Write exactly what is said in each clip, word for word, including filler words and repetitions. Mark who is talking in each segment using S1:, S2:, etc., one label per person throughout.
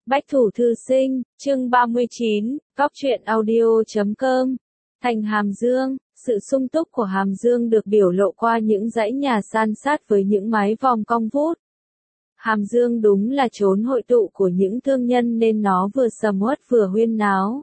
S1: Bách thủ thư sinh, chương ba mươi chín, góc truyện audio chấm com. Thành Hàm Dương, sự sung túc của Hàm Dương được biểu lộ qua những dãy nhà san sát với những mái vòm cong vút. Hàm Dương đúng là chốn hội tụ của những thương nhân nên nó vừa sầm uất vừa huyên náo.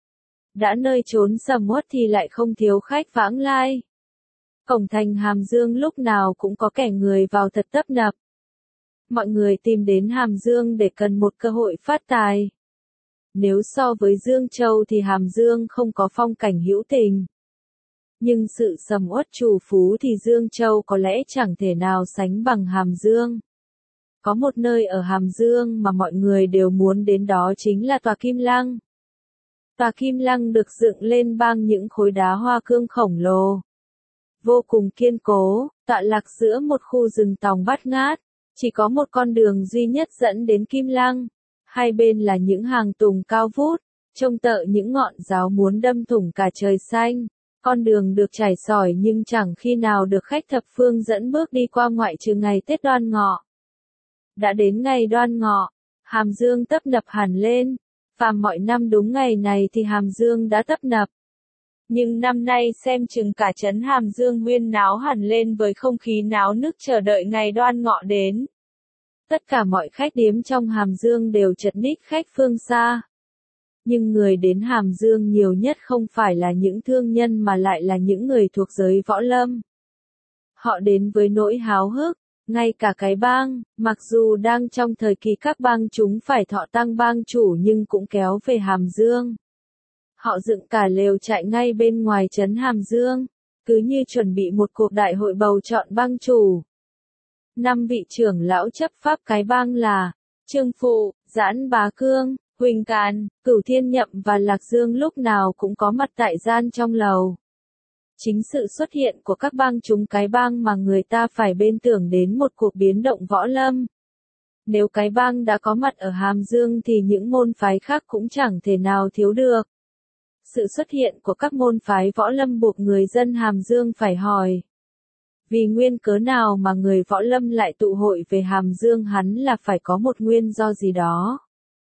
S1: Đã nơi chốn sầm uất thì lại không thiếu khách vãng lai. Cổng thành Hàm Dương lúc nào cũng có kẻ người vào thật tấp nập. Mọi người tìm đến Hàm Dương để cần một cơ hội phát tài. Nếu so với Dương Châu thì Hàm Dương không có phong cảnh hữu tình. Nhưng sự sầm uất trù phú thì Dương Châu có lẽ chẳng thể nào sánh bằng Hàm Dương. Có một nơi ở Hàm Dương mà mọi người đều muốn đến, đó chính là tòa Kim Lăng. Tòa Kim Lăng được dựng lên bằng những khối đá hoa cương khổng lồ. Vô cùng kiên cố, tọa lạc giữa một khu rừng tòng bát ngát. Chỉ có một con đường duy nhất dẫn đến Kim Lăng. Hai bên là những hàng tùng cao vút, trông tợ những ngọn giáo muốn đâm thủng cả trời xanh. Con đường được trải sỏi nhưng chẳng khi nào được khách thập phương dẫn bước đi qua ngoại trừ ngày Tết Đoan Ngọ. Đã đến ngày Đoan Ngọ, Hàm Dương tấp nập hẳn lên. Phàm mọi năm đúng ngày này thì Hàm Dương đã tấp nập. Nhưng năm nay xem chừng cả trấn Hàm Dương huyên náo hẳn lên với không khí náo nức chờ đợi ngày Đoan Ngọ đến. Tất cả mọi khách điếm trong Hàm Dương đều chật ních khách phương xa. Nhưng người đến Hàm Dương nhiều nhất không phải là những thương nhân mà lại là những người thuộc giới võ lâm. Họ đến với nỗi háo hức, ngay cả cái bang, mặc dù đang trong thời kỳ các bang chúng phải thọ tăng bang chủ nhưng cũng kéo về Hàm Dương. Họ dựng cả lều trại ngay bên ngoài trấn Hàm Dương, cứ như chuẩn bị một cuộc đại hội bầu chọn bang chủ. Năm vị trưởng lão chấp pháp cái bang là Trương Phụ, Giãn Bá Cương, Huỳnh Càn, Cửu Thiên Nhậm và Lạc Dương lúc nào cũng có mặt tại gian trong lầu. Chính sự xuất hiện của các bang chúng cái bang mà người ta phải bên tưởng đến một cuộc biến động võ lâm. Nếu cái bang đã có mặt ở Hàm Dương thì những môn phái khác cũng chẳng thể nào thiếu được. Sự xuất hiện của các môn phái võ lâm buộc người dân Hàm Dương phải hỏi. Vì nguyên cớ nào mà người võ lâm lại tụ hội về Hàm Dương, hắn là phải có một nguyên do gì đó.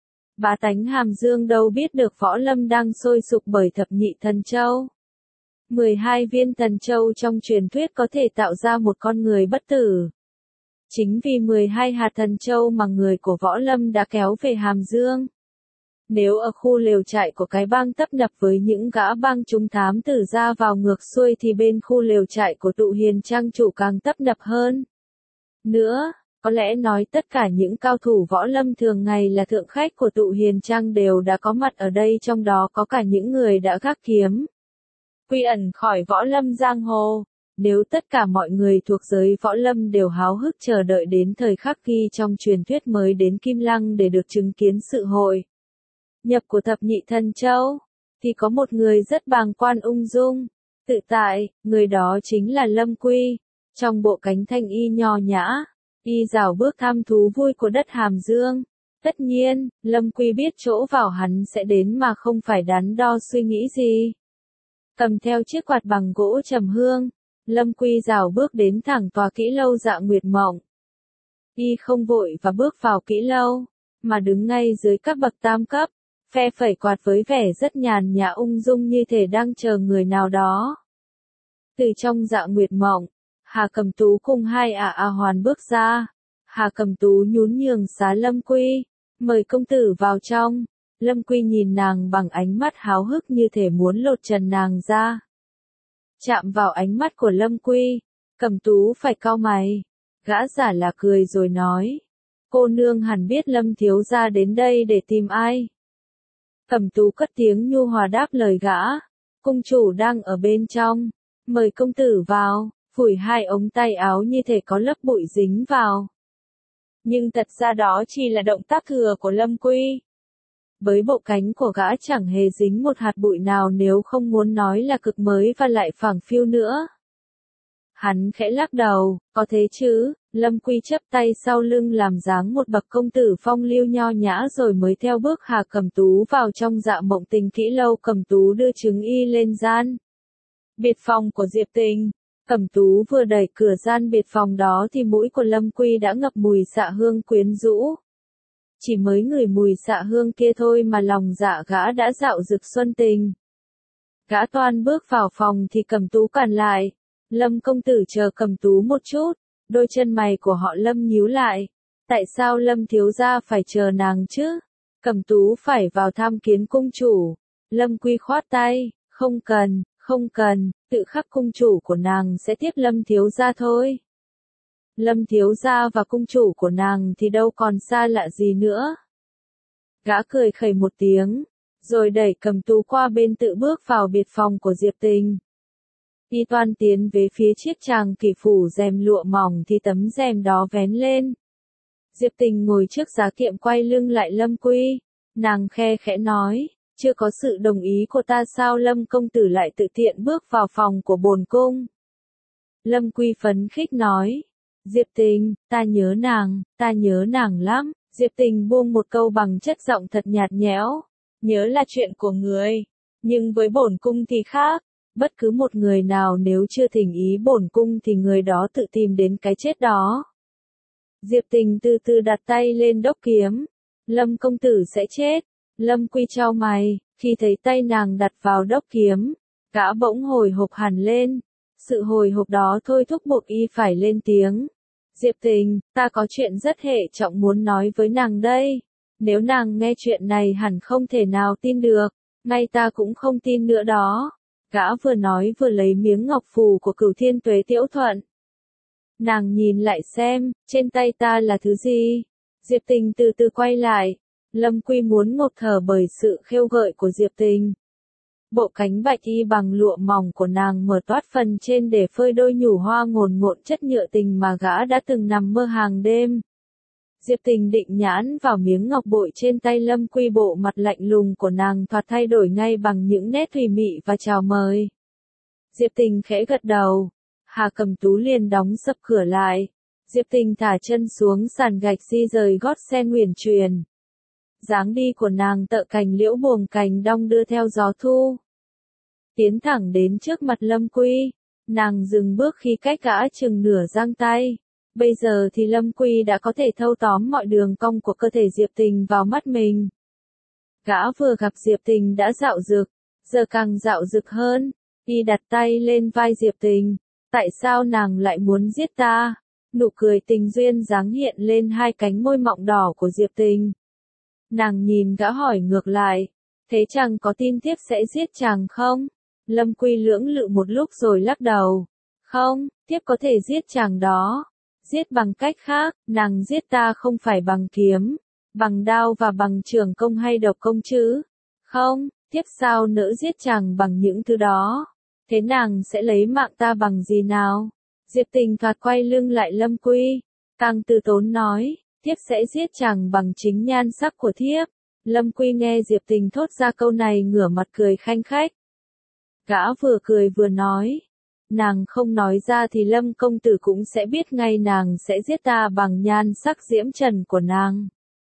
S1: Bá tánh Hàm Dương đâu biết được võ lâm đang sôi sục bởi thập nhị thần châu. mười hai viên thần châu trong truyền thuyết có thể tạo ra một con người bất tử. Chính vì mười hai hạt thần châu mà người của võ lâm đã kéo về Hàm Dương. Nếu ở khu lều trại của cái bang tấp nập với những gã bang chúng thám tử ra vào ngược xuôi thì bên khu lều trại của tụ hiền trang chủ càng tấp nập hơn. Nữa, có lẽ nói tất cả những cao thủ võ lâm thường ngày là thượng khách của tụ hiền trang đều đã có mặt ở đây, trong đó có cả những người đã gác kiếm quy ẩn khỏi võ lâm giang hồ. Nếu tất cả mọi người thuộc giới võ lâm đều háo hức chờ đợi đến thời khắc ghi trong truyền thuyết mới đến Kim Lăng để được chứng kiến sự hội nhập của thập nhị thần châu, thì có một người rất bàng quan ung dung, tự tại, người đó chính là Lâm Quy. Trong bộ cánh thanh y nho nhã, y rảo bước tham thú vui của đất Hàm Dương. Tất nhiên, Lâm Quy biết chỗ vào hắn sẽ đến mà không phải đắn đo suy nghĩ gì. Cầm theo chiếc quạt bằng gỗ trầm hương, Lâm Quy rảo bước đến thẳng tòa kỹ lâu Dạ Nguyệt Mộng. Y không vội và bước vào kỹ lâu, mà đứng ngay dưới các bậc tam cấp, phe phẩy quạt với vẻ rất nhàn nhã ung dung như thể đang chờ người nào đó. Từ trong Dạ Nguyệt Mộng, Hà Cầm Tú cùng hai ả a hoàn bước ra. Hà Cầm Tú nhún nhường xá Lâm Quy, mời công tử vào trong. Lâm Quy nhìn nàng bằng ánh mắt háo hức như thể muốn lột trần nàng ra. Chạm vào ánh mắt của Lâm Quy, Cầm Tú phải cau mày. Gã giả là cười rồi nói, cô nương hẳn biết Lâm thiếu gia đến đây để tìm ai. Cầm Tú cất tiếng nhu hòa đáp lời gã, cung chủ đang ở bên trong, mời công tử vào, phủi hai ống tay áo như thể có lớp bụi dính vào. Nhưng thật ra đó chỉ là động tác thừa của Lâm Quy. Với bộ cánh của gã chẳng hề dính một hạt bụi nào, nếu không muốn nói là cực mới và lại phảng phiu nữa. Hắn khẽ lắc đầu, có thế chứ. Lâm Quy chắp tay sau lưng làm dáng một bậc công tử phong lưu nho nhã rồi mới theo bước Hà Cầm Tú vào trong Dạ Mộng Tình kỹ lâu. Cầm Tú đưa trứng y lên gian biệt phòng của Diệp Tình. Cầm Tú vừa đẩy cửa gian biệt phòng đó thì mũi của Lâm Quy đã ngập mùi xạ hương quyến rũ. chỉ mới ngửi mùi xạ hương kia thôi mà lòng dạ gã đã dạo dực xuân tình. Gã toan bước vào phòng thì Cẩm Tú cản lại. Lâm công tử chờ Cẩm Tú một chút, đôi chân mày của họ Lâm nhíu lại. Tại sao Lâm thiếu gia phải chờ nàng chứ? Cẩm Tú phải vào tham kiến cung chủ. Lâm Quy khoát tay, không cần, không cần, tự khắc cung chủ của nàng sẽ tiếp Lâm thiếu gia thôi. Lâm thiếu gia và cung chủ của nàng thì đâu còn xa lạ gì nữa. Gã cười khẩy một tiếng, rồi đẩy Cẩm Tú qua bên tự bước vào biệt phòng của Diệp Tình. Y toan tiến về phía chiếc tràng kỷ phủ rèm lụa mỏng thì tấm rèm đó vén lên. Diệp Tình ngồi trước giá kiệm quay lưng lại Lâm Quy, nàng khe khẽ nói, chưa có sự đồng ý của ta sao Lâm công tử lại tự tiện bước vào phòng của bổn cung. Lâm Quy phấn khích nói, Diệp Tình, ta nhớ nàng, ta nhớ nàng lắm. Diệp Tình buông một câu bằng chất giọng thật nhạt nhẽo, nhớ là chuyện của người, nhưng với bổn cung thì khác, bất cứ một người nào nếu chưa thỉnh ý bổn cung thì người đó tự tìm đến cái chết đó. Diệp Tình từ từ đặt tay lên đốc kiếm, Lâm công tử sẽ chết. Lâm Quy chau mày, khi thấy tay nàng đặt vào đốc kiếm, gã bỗng hồi hộp hẳn lên, sự hồi hộp đó thôi thúc buộc y phải lên tiếng. Diệp Tình, ta có chuyện rất hệ trọng muốn nói với nàng đây. Nếu nàng nghe chuyện này hẳn không thể nào tin được, ngay ta cũng không tin nữa đó. Gã vừa nói vừa lấy miếng ngọc phù của Cửu Thiên Tuế Tiễu Thuận. Nàng nhìn lại xem, trên tay ta là thứ gì? Diệp Tình từ từ quay lại. Lâm Quy muốn ngột thở bởi sự khêu gợi của Diệp Tình. Bộ cánh bạch y bằng lụa mỏng của nàng mở toát phần trên để phơi đôi nhủ hoa ngồn ngộn chất nhựa tình mà gã đã từng nằm mơ hàng đêm. Diệp Tình định nhãn vào miếng ngọc bội trên tay Lâm Quy, bộ mặt lạnh lùng của nàng thoạt thay đổi ngay bằng những nét thùy mị và chào mời. Diệp Tình khẽ gật đầu. Hà Cẩm Tú liền đóng sập cửa lại. Diệp Tình thả chân xuống sàn gạch di rời gót sen huyền truyền. Dáng đi của nàng tợ cành liễu buồm cành đong đưa theo gió thu. Tiến thẳng đến trước mặt Lâm Quy, nàng dừng bước khi cách gã chừng nửa giang tay. Bây giờ thì Lâm Quy đã có thể thâu tóm mọi đường cong của cơ thể Diệp Tình vào mắt mình. Gã vừa gặp Diệp Tình đã dạo dực, giờ càng dạo dực hơn. Y đặt tay lên vai Diệp Tình. Tại sao nàng lại muốn giết ta? Nụ cười tình duyên dáng hiện lên hai cánh môi mọng đỏ của Diệp Tình. Nàng nhìn gã hỏi ngược lại, thế chàng có tin thiếp sẽ giết chàng không? Lâm Quy lưỡng lự một lúc rồi lắc đầu. Không, thiếp có thể giết chàng đó. Giết bằng cách khác, nàng giết ta không phải bằng kiếm, bằng đao và bằng trường công hay độc công chứ. Không, thiếp sao nỡ giết chàng bằng những thứ đó. Thế nàng sẽ lấy mạng ta bằng gì nào? Diệp Tình thoạt quay lưng lại Lâm Quy, càng từ tốn nói, thiếp sẽ giết chàng bằng chính nhan sắc của thiếp. Lâm Quy nghe Diệp Tình thốt ra câu này ngửa mặt cười khanh khách. Gã vừa cười vừa nói, nàng không nói ra thì Lâm công tử cũng sẽ biết ngay nàng sẽ giết ta bằng nhan sắc diễm trần của nàng.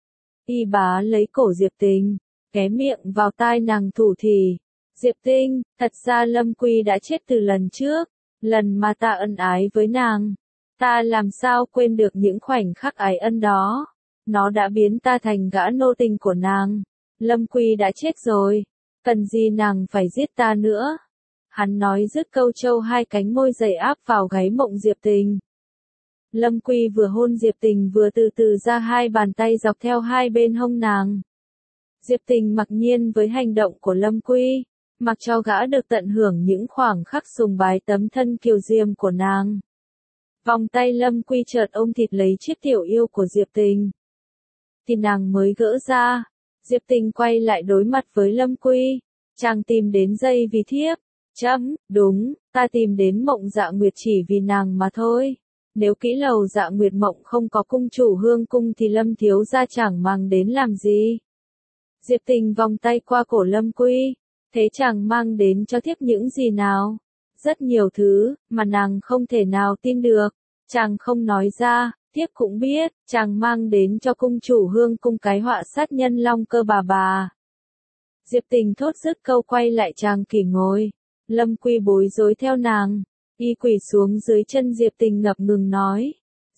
S1: Y bá lấy cổ Diệp Tình, ghé miệng vào tai nàng thủ thỉ. Diệp Tinh, thật ra Lâm Quy đã chết từ lần trước, lần mà ta ân ái với nàng. Ta làm sao quên được những khoảnh khắc ái ân đó. Nó đã biến ta thành gã nô tình của nàng. Lâm Quy đã chết rồi, cần gì nàng phải giết ta nữa. Hắn nói dứt câu trâu hai cánh môi dày áp vào gáy mộng Diệp Tình. Lâm Quy vừa hôn Diệp Tình vừa từ từ ra hai bàn tay dọc theo hai bên hông nàng. Diệp Tình mặc nhiên với hành động của Lâm Quy, mặc cho gã được tận hưởng những khoảng khắc sùng bái tấm thân kiều diễm của nàng. Vòng tay Lâm Quy chợt ôm thịt lấy chiếc tiểu yêu của Diệp Tình. Thì nàng mới gỡ ra. Diệp Tình quay lại đối mặt với Lâm Quy. Chàng tìm đến dây vì thiếp. Chấm, đúng, ta tìm đến Mộng Dạ Nguyệt chỉ vì nàng mà thôi. Nếu kỹ lầu Dạ Nguyệt Mộng không có cung chủ hương cung thì Lâm thiếu gia chẳng mang đến làm gì. Diệp Tình vòng tay qua cổ Lâm Quy. Thế chàng mang đến cho thiếp những gì nào? Rất nhiều thứ, mà nàng không thể nào tin được. Chàng không nói ra, thiếp cũng biết, chàng mang đến cho cung chủ hương cung cái họa sát nhân long cơ bà bà. Diệp Tình thốt dứt câu quay lại chàng kỷ ngồi. Lâm Quy bối rối theo nàng. Y quỳ xuống dưới chân Diệp Tình ngập ngừng nói.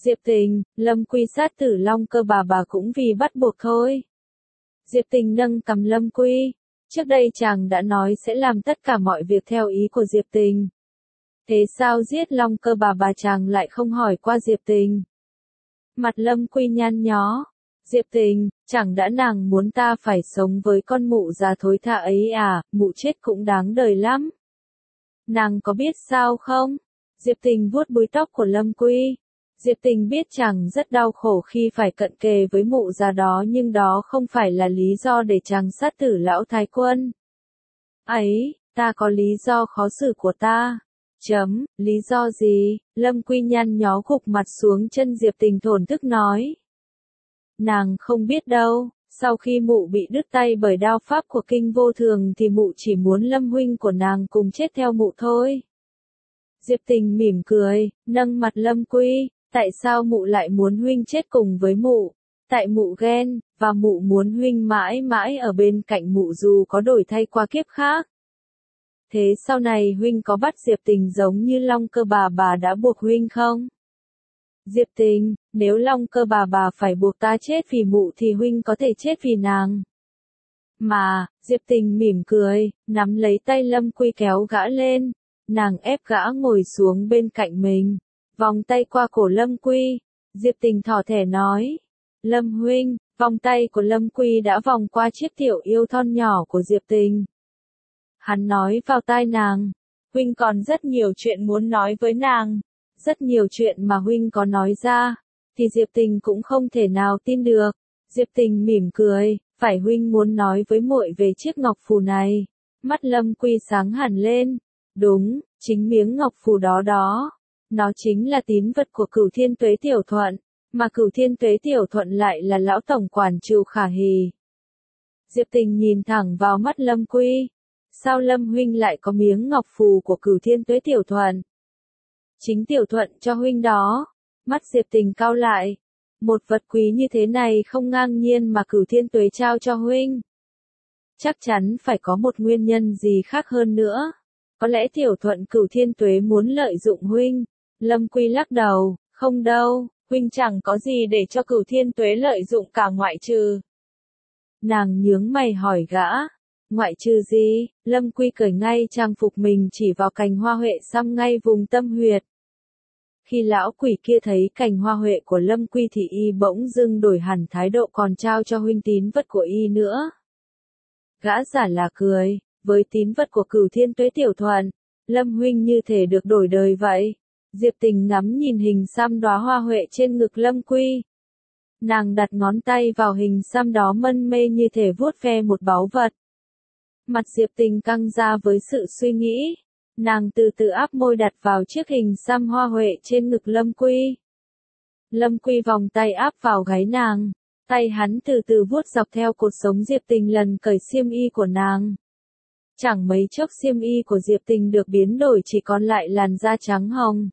S1: Diệp Tình, Lâm Quy sát tử Long Cơ bà bà cũng vì bắt buộc thôi. Diệp Tình nâng cằm Lâm Quy. Trước đây chàng đã nói sẽ làm tất cả mọi việc theo ý của Diệp Tình. Thế sao giết Long Cơ bà bà chàng lại không hỏi qua Diệp Tình? Mặt Lâm Quy nhăn nhó. Diệp Tình, chẳng đã nàng muốn ta phải sống với con mụ già thối tha ấy à, mụ chết cũng đáng đời lắm. Nàng có biết sao không? Diệp Tình vuốt búi tóc của Lâm Quy. Diệp Tình biết chàng rất đau khổ khi phải cận kề với mụ già đó, nhưng đó không phải là lý do để chàng sát tử lão thái quân. Ấy, ta có lý do khó xử của ta. Chấm, lý do gì? Lâm Quy nhăn nhó gục mặt xuống chân Diệp Tình thổn thức nói. Nàng không biết đâu, sau khi mụ bị đứt tay bởi đao pháp của Kinh Vô Thường thì mụ chỉ muốn Lâm huynh của nàng cùng chết theo mụ thôi. Diệp Tình mỉm cười, nâng mặt Lâm Quy, tại sao mụ lại muốn huynh chết cùng với mụ? Tại mụ ghen, và mụ muốn huynh mãi mãi ở bên cạnh mụ dù có đổi thay qua kiếp khác. Thế sau này huynh có bắt Diệp Tình giống như Long Cơ bà bà đã buộc huynh không? Diệp Tình, nếu Long Cơ bà bà phải buộc ta chết vì mụ thì huynh có thể chết vì nàng. Mà, Diệp Tình mỉm cười, nắm lấy tay Lâm Quy kéo gã lên. Nàng ép gã ngồi xuống bên cạnh mình, vòng tay qua cổ Lâm Quy. Diệp Tình thỏ thẻ nói. Lâm huynh, vòng tay của Lâm Quy đã vòng qua chiếc tiểu yêu thon nhỏ của Diệp Tình. Hắn nói vào tai nàng. Huynh còn rất nhiều chuyện muốn nói với nàng. Rất nhiều chuyện mà huynh có nói ra, thì Diệp Tình cũng không thể nào tin được. Diệp Tình mỉm cười, phải huynh muốn nói với muội về chiếc ngọc phù này. Mắt Lâm Quy sáng hẳn lên. Đúng, chính miếng ngọc phù đó đó. Nó chính là tín vật của Cửu Thiên Tuế Tiểu Thuận, mà Cửu Thiên Tuế Tiểu Thuận lại là lão tổng quản Trừ Khả Hì. Diệp Tình nhìn thẳng vào mắt Lâm Quy. Sao Lâm huynh lại có miếng ngọc phù của Cửu Thiên Tuế Tiểu Thuận? Chính Tiểu Thuận cho huynh đó. Mắt Diệp Tình cau lại. Một vật quý như thế này không ngang nhiên mà Cửu Thiên Tuế trao cho huynh. Chắc chắn phải có một nguyên nhân gì khác hơn nữa. Có lẽ Tiểu Thuận Cửu Thiên Tuế muốn lợi dụng huynh. Lâm Quy lắc đầu, không đâu, huynh chẳng có gì để cho Cửu Thiên Tuế lợi dụng cả ngoại trừ. Nàng nhướng mày hỏi gã. Ngoại trừ gì? Lâm Quy cởi ngay trang phục mình chỉ vào cành hoa huệ xăm ngay vùng tâm huyệt. Khi lão quỷ kia thấy cành hoa huệ của Lâm Quy thì y bỗng dưng đổi hẳn thái độ, còn trao cho huynh tín vật của y nữa. Gã giả là cười, với tín vật của Cửu Thiên Tuế Tiểu Thuận, Lâm huynh như thể được đổi đời vậy. Diệp Tình ngắm nhìn hình xăm đóa hoa huệ trên ngực Lâm Quy. Nàng đặt ngón tay vào hình xăm đó mân mê như thể vuốt ve một báu vật. Mặt Diệp Tình căng ra với sự suy nghĩ. Nàng từ từ áp môi đặt vào chiếc hình xăm hoa huệ trên ngực Lâm Quy. Lâm Quy vòng tay áp vào gáy nàng. Tay hắn từ từ vuốt dọc theo cột sống Diệp Tình lần cởi xiêm y của nàng. Chẳng mấy chốc xiêm y của Diệp Tình được biến đổi, chỉ còn lại làn da trắng hồng.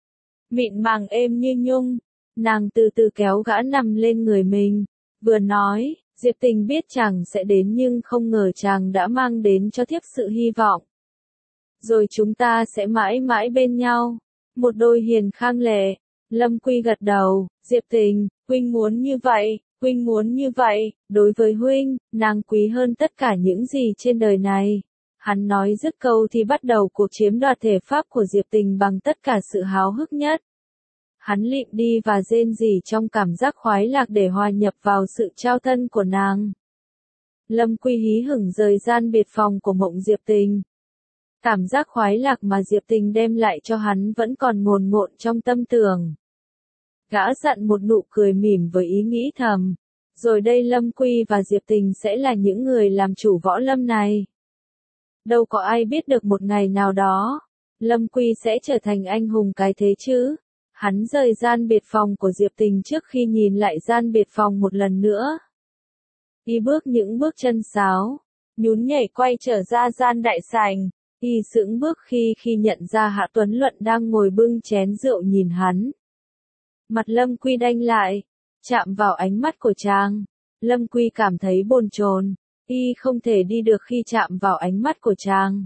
S1: Mịn màng êm như nhung. Nàng từ từ kéo gã nằm lên người mình. Vừa nói, Diệp Tình biết chàng sẽ đến nhưng không ngờ chàng đã mang đến cho thiếp sự hy vọng. Rồi chúng ta sẽ mãi mãi bên nhau. Một đôi hiền khang lệ. Lâm Quy gật đầu. Diệp Tình, huynh muốn như vậy, huynh muốn như vậy. Đối với huynh, nàng quý hơn tất cả những gì trên đời này. Hắn nói dứt câu thì bắt đầu cuộc chiếm đoạt thể pháp của Diệp Tình bằng tất cả sự háo hức nhất. Hắn lịm đi và rên rỉ trong cảm giác khoái lạc để hòa nhập vào sự trao thân của nàng. Lâm Quy hí hửng rời gian biệt phòng của Mộng Diệp Tình. Cảm giác khoái lạc mà Diệp Tình đem lại cho hắn vẫn còn ngồn ngộn trong tâm tưởng. Gã dặn một nụ cười mỉm với ý nghĩ thầm. Rồi đây Lâm Quy và Diệp Tình sẽ là những người làm chủ võ lâm này. Đâu có ai biết được một ngày nào đó, Lâm Quy sẽ trở thành anh hùng cái thế chứ. Hắn rời gian biệt phòng của Diệp Tình trước khi nhìn lại gian biệt phòng một lần nữa. Y bước những bước chân sáo, nhún nhảy quay trở ra gian đại sảnh. Y sững bước khi khi nhận ra Hạ Tuấn Luận đang ngồi bưng chén rượu nhìn hắn. Mặt Lâm Quy đanh lại, chạm vào ánh mắt của chàng. Lâm Quy cảm thấy bồn chồn, y không thể đi được khi chạm vào ánh mắt của chàng.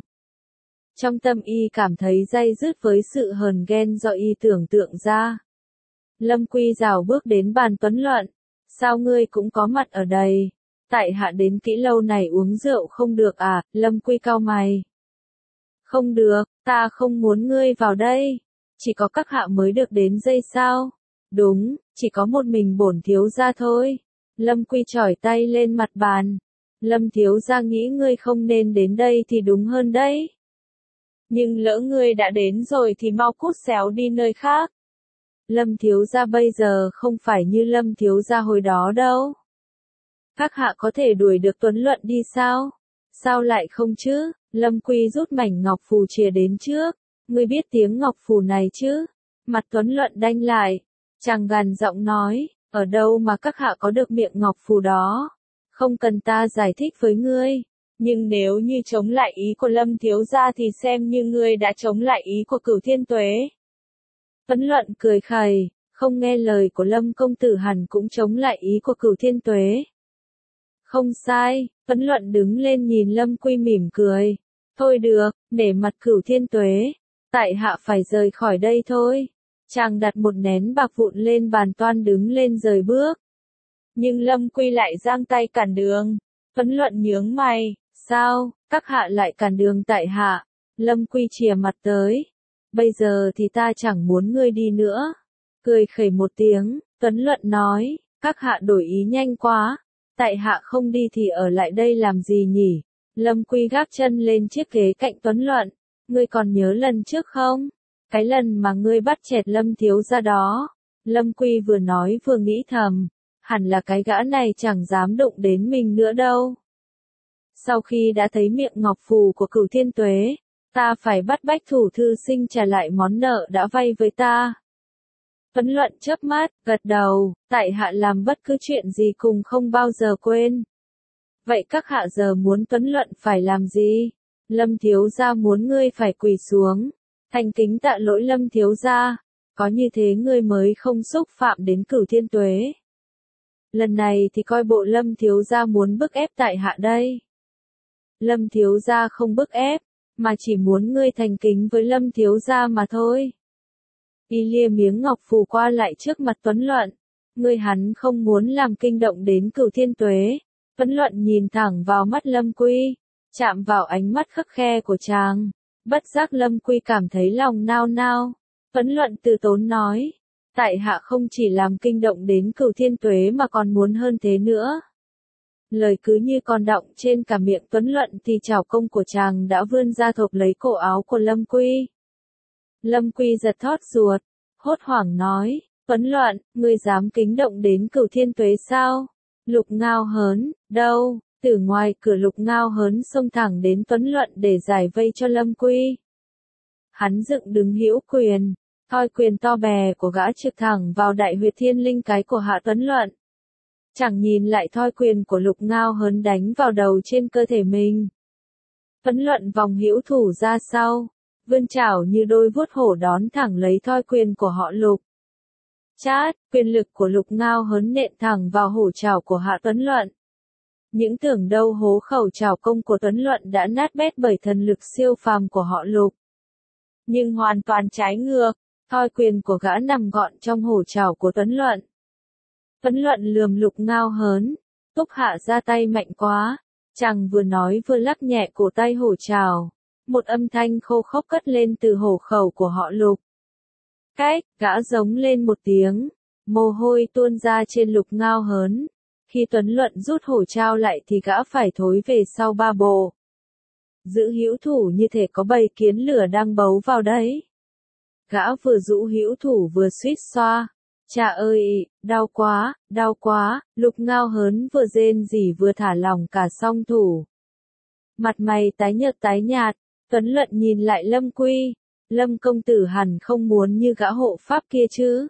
S1: Trong tâm y cảm thấy day dứt với sự hờn ghen do y tưởng tượng ra. Lâm Quy rảo bước đến bàn Tuấn Luận. Sao ngươi cũng có mặt ở đây? Tại hạ đến kỹ lâu này uống rượu không được à? Lâm Quy cau mày. Không được, ta không muốn ngươi vào đây. Chỉ có các hạ mới được đến đây sao? Đúng, chỉ có một mình bổn thiếu gia thôi. Lâm Quy chỏi tay lên mặt bàn. Lâm thiếu gia nghĩ ngươi không nên đến đây thì đúng hơn đấy. Nhưng lỡ ngươi đã đến rồi thì mau cút xéo đi nơi khác. Lâm thiếu gia bây giờ không phải như Lâm thiếu gia hồi đó đâu. Các hạ có thể đuổi được Tuấn Luận đi sao? Sao lại không chứ? Lâm Quy rút mảnh ngọc phù chìa đến trước. Ngươi biết tiếng ngọc phù này chứ? Mặt Tuấn Luận đanh lại. Chàng gằn giọng nói, ở đâu mà các hạ có được miệng ngọc phù đó? Không cần ta giải thích với ngươi. Nhưng nếu như chống lại ý của Lâm thiếu gia thì xem như ngươi đã chống lại ý của Cửu Thiên Tuế. Tuấn Luận cười khẩy, không nghe lời của Lâm công tử hẳn cũng chống lại ý của Cửu Thiên Tuế. Không sai, Tuấn Luận đứng lên nhìn Lâm Quy mỉm cười. Thôi được, để mặt Cửu Thiên Tuế, tại hạ phải rời khỏi đây thôi. Chàng đặt một nén bạc vụn lên bàn toan đứng lên rời bước. Nhưng Lâm Quy lại giang tay cản đường. Tuấn Luận nhướng mày, sao, các hạ lại cản đường tại hạ? Lâm Quy chìa mặt tới. Bây giờ thì ta chẳng muốn ngươi đi nữa. Cười khẩy một tiếng, Tuấn Luận nói, các hạ đổi ý nhanh quá. Tại hạ không đi thì ở lại đây làm gì nhỉ? Lâm Quy gác chân lên chiếc ghế cạnh Tuấn Luận. Ngươi còn nhớ lần trước không? Cái lần mà ngươi bắt chẹt Lâm thiếu gia đó. Lâm Quy vừa nói vừa nghĩ thầm. Hẳn là cái gã này chẳng dám đụng đến mình nữa đâu. Sau khi đã thấy miệng ngọc phù của Cửu Thiên Tuế, ta phải bắt bách thủ thư sinh trả lại món nợ đã vay với ta. Tuấn Luận chớp mắt, gật đầu, tại hạ làm bất cứ chuyện gì cùng không bao giờ quên. Vậy các hạ giờ muốn Tuấn Luận phải làm gì? Lâm thiếu gia muốn ngươi phải quỳ xuống, thành kính tạ lỗi Lâm thiếu gia, có như thế ngươi mới không xúc phạm đến Cửu Thiên Tuế. Lần này thì coi bộ Lâm thiếu gia muốn bức ép tại hạ đây. Lâm thiếu gia không bức ép, mà chỉ muốn ngươi thành kính với Lâm thiếu gia mà thôi. Y lia miếng ngọc phù qua lại trước mặt Tuấn Luận. Ngươi hắn không muốn làm kinh động đến Cửu Thiên Tuế. Tuấn Luận nhìn thẳng vào mắt Lâm Quy, chạm vào ánh mắt khắc khe của chàng. Bất giác Lâm Quy cảm thấy lòng nao nao. Tuấn Luận từ tốn nói, tại hạ không chỉ làm kinh động đến Cửu Thiên Tuế mà còn muốn hơn thế nữa. Lời cứ như còn đọng trên cả miệng Tuấn Luận thì chảo công của chàng đã vươn ra thộp lấy cổ áo của Lâm Quy. Lâm Quy giật thót ruột, hốt hoảng nói, Tuấn Luận, ngươi dám kính động đến Cửu Thiên Tuế sao? Lục Ngao Hớn, đâu? Từ ngoài cửa Lục Ngao Hớn xông thẳng đến Tuấn Luận để giải vây cho Lâm Quy. Hắn dựng đứng hữu quyền, thoi quyền to bè của gã trực thẳng vào đại huyệt thiên linh cái của Hạ Tuấn Luận. Chẳng nhìn lại thoi quyền của Lục Ngao Hớn đánh vào đầu trên cơ thể mình. Tuấn Luận vòng hữu thủ ra sau, vươn chảo như đôi vuốt hổ đón thẳng lấy thoi quyền của họ Lục. Chát, quyền lực của Lục Ngao Hớn nện thẳng vào hổ chảo của Hạ Tuấn Luận. Những tưởng đâu hố khẩu chảo công của Tuấn Luận đã nát bét bởi thần lực siêu phàm của họ Lục. Nhưng hoàn toàn trái ngược, thoi quyền của gã nằm gọn trong hổ chảo của Tuấn Luận. Tuấn Luận lườm Lục Ngao Hớn, Túc Hạ ra tay mạnh quá, chàng vừa nói vừa lắc nhẹ cổ tay hổ chảo. Một âm thanh khô khốc cất lên từ hổ khẩu của họ Lục. Cách, gã giống lên một tiếng, mồ hôi tuôn ra trên Lục Ngao Hớn. Khi Tuấn Luận rút hổ chao lại thì gã phải thối về sau ba bộ. Giữ hữu thủ như thể có bầy kiến lửa đang bấu vào đấy. Gã vừa rũ hữu thủ vừa suýt xoa. Cha ơi, đau quá, đau quá, Lục Ngao Hớn vừa rên rỉ vừa thả lỏng cả song thủ. Mặt mày tái nhợt tái nhạt, Tuấn Luận nhìn lại Lâm Quy. Lâm công tử hẳn không muốn như gã hộ pháp kia chứ.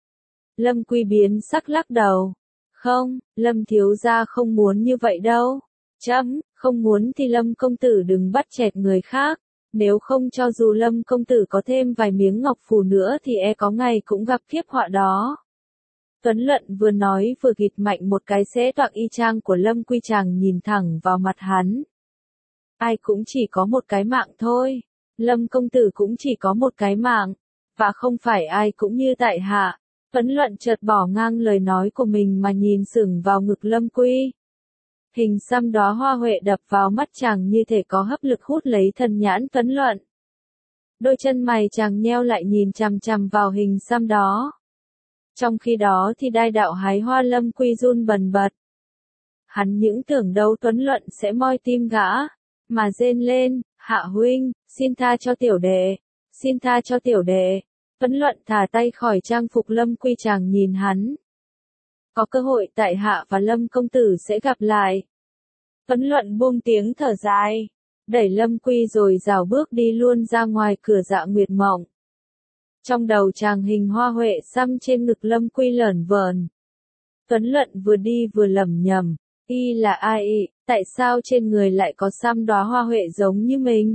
S1: Lâm Quy biến sắc lắc đầu. Không, Lâm thiếu gia không muốn như vậy đâu. Chấm, không muốn thì Lâm công tử đừng bắt chẹt người khác. Nếu không cho dù Lâm công tử có thêm vài miếng ngọc phù nữa thì e có ngày cũng gặp kiếp họa đó. Tuấn Luận vừa nói vừa gịt mạnh một cái xé toạc y chang của Lâm Quy, chàng nhìn thẳng vào mặt hắn. Ai cũng chỉ có một cái mạng thôi. Lâm công tử cũng chỉ có một cái mạng. Và không phải ai cũng như tại hạ. Tuấn Luận chợt bỏ ngang lời nói của mình mà nhìn sững vào ngực Lâm Quy. Hình xăm đóa hoa huệ đập vào mắt chàng như thể có hấp lực hút lấy thần nhãn Tuấn Luận. Đôi chân mày chàng nheo lại nhìn chằm chằm vào hình xăm đó. Trong khi đó thì đai đạo hái hoa Lâm Quy run bần bật. Hắn những tưởng đâu Tuấn Luận sẽ moi tim gã, mà rên lên, Hạ huynh, xin tha cho tiểu đệ, xin tha cho tiểu đệ. Tuấn Luận thả tay khỏi trang phục Lâm Quy, chàng nhìn hắn. Có cơ hội tại hạ và Lâm công tử sẽ gặp lại. Tuấn Luận buông tiếng thở dài, đẩy Lâm Quy rồi rảo bước đi luôn ra ngoài cửa Dạ Nguyệt Mộng. Trong đầu chàng hình hoa huệ xăm trên ngực Lâm Quy lởn vởn. Tuấn Luận vừa đi vừa lẩm nhẩm, y là ai, tại sao trên người lại có xăm đóa hoa huệ giống như mình?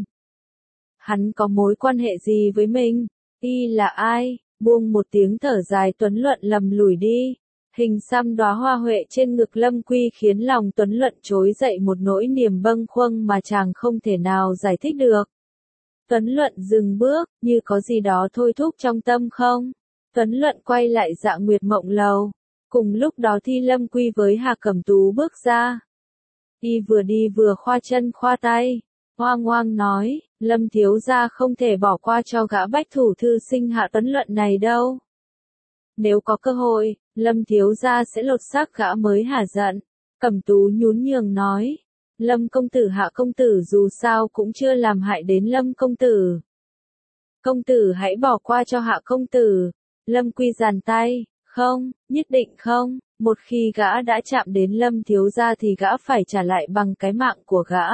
S1: Hắn có mối quan hệ gì với mình? Y là ai? Buông một tiếng thở dài, Tuấn Luận lầm lùi đi. Hình xăm đóa hoa huệ trên ngực Lâm Quy khiến lòng Tuấn Luận trỗi dậy một nỗi niềm bâng khuâng mà chàng không thể nào giải thích được. Tuấn Luận dừng bước, như có gì đó thôi thúc trong tâm không? Tuấn Luận quay lại Dạ Nguyệt Mộng lầu. Cùng lúc đó thì Lâm Quy với Hà Cẩm Tú bước ra. Y vừa đi vừa khoa chân khoa tay, hoang hoang nói, Lâm thiếu gia không thể bỏ qua cho gã bách thủ thư sinh Hạ Tuấn Luận này đâu. Nếu có cơ hội, Lâm thiếu gia sẽ lột xác gã mới hả giận. Cẩm Tú nhún nhường nói, Lâm công tử Hạ công tử dù sao cũng chưa làm hại đến Lâm công tử. Công tử hãy bỏ qua cho Hạ công tử. Lâm Quy giàn tay, không, nhất định không, một khi gã đã chạm đến Lâm thiếu gia thì gã phải trả lại bằng cái mạng của gã.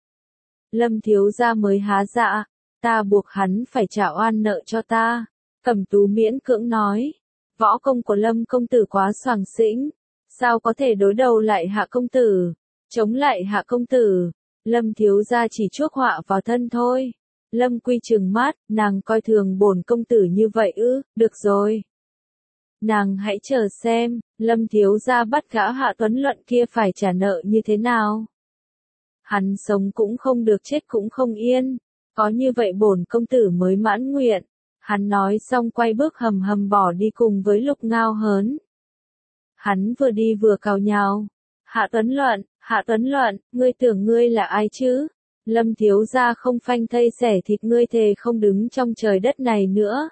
S1: Lâm thiếu gia mới há dạ, ta buộc hắn phải trả oan nợ cho ta. Cẩm Tú miễn cưỡng nói, võ công của Lâm công tử quá xoàng xĩnh, sao có thể đối đầu lại Hạ công tử, chống lại Hạ công tử, Lâm thiếu gia chỉ chuốc họa vào thân thôi. Lâm Quy trừng mắt, nàng coi thường bổn công tử như vậy ư? Được rồi. Nàng hãy chờ xem, Lâm thiếu gia bắt gã Hạ Tuấn Luận kia phải trả nợ như thế nào. Hắn sống cũng không được, chết cũng không yên, có như vậy bổn công tử mới mãn nguyện. Hắn nói xong quay bước hầm hầm bỏ đi cùng với Lục Ngao Hớn. Hắn vừa đi vừa cào nhào, Hạ Tuấn Luận, Hạ Tuấn Luận, ngươi tưởng ngươi là ai chứ? Lâm thiếu gia không phanh thây xẻ thịt ngươi thề không đứng trong trời đất này nữa.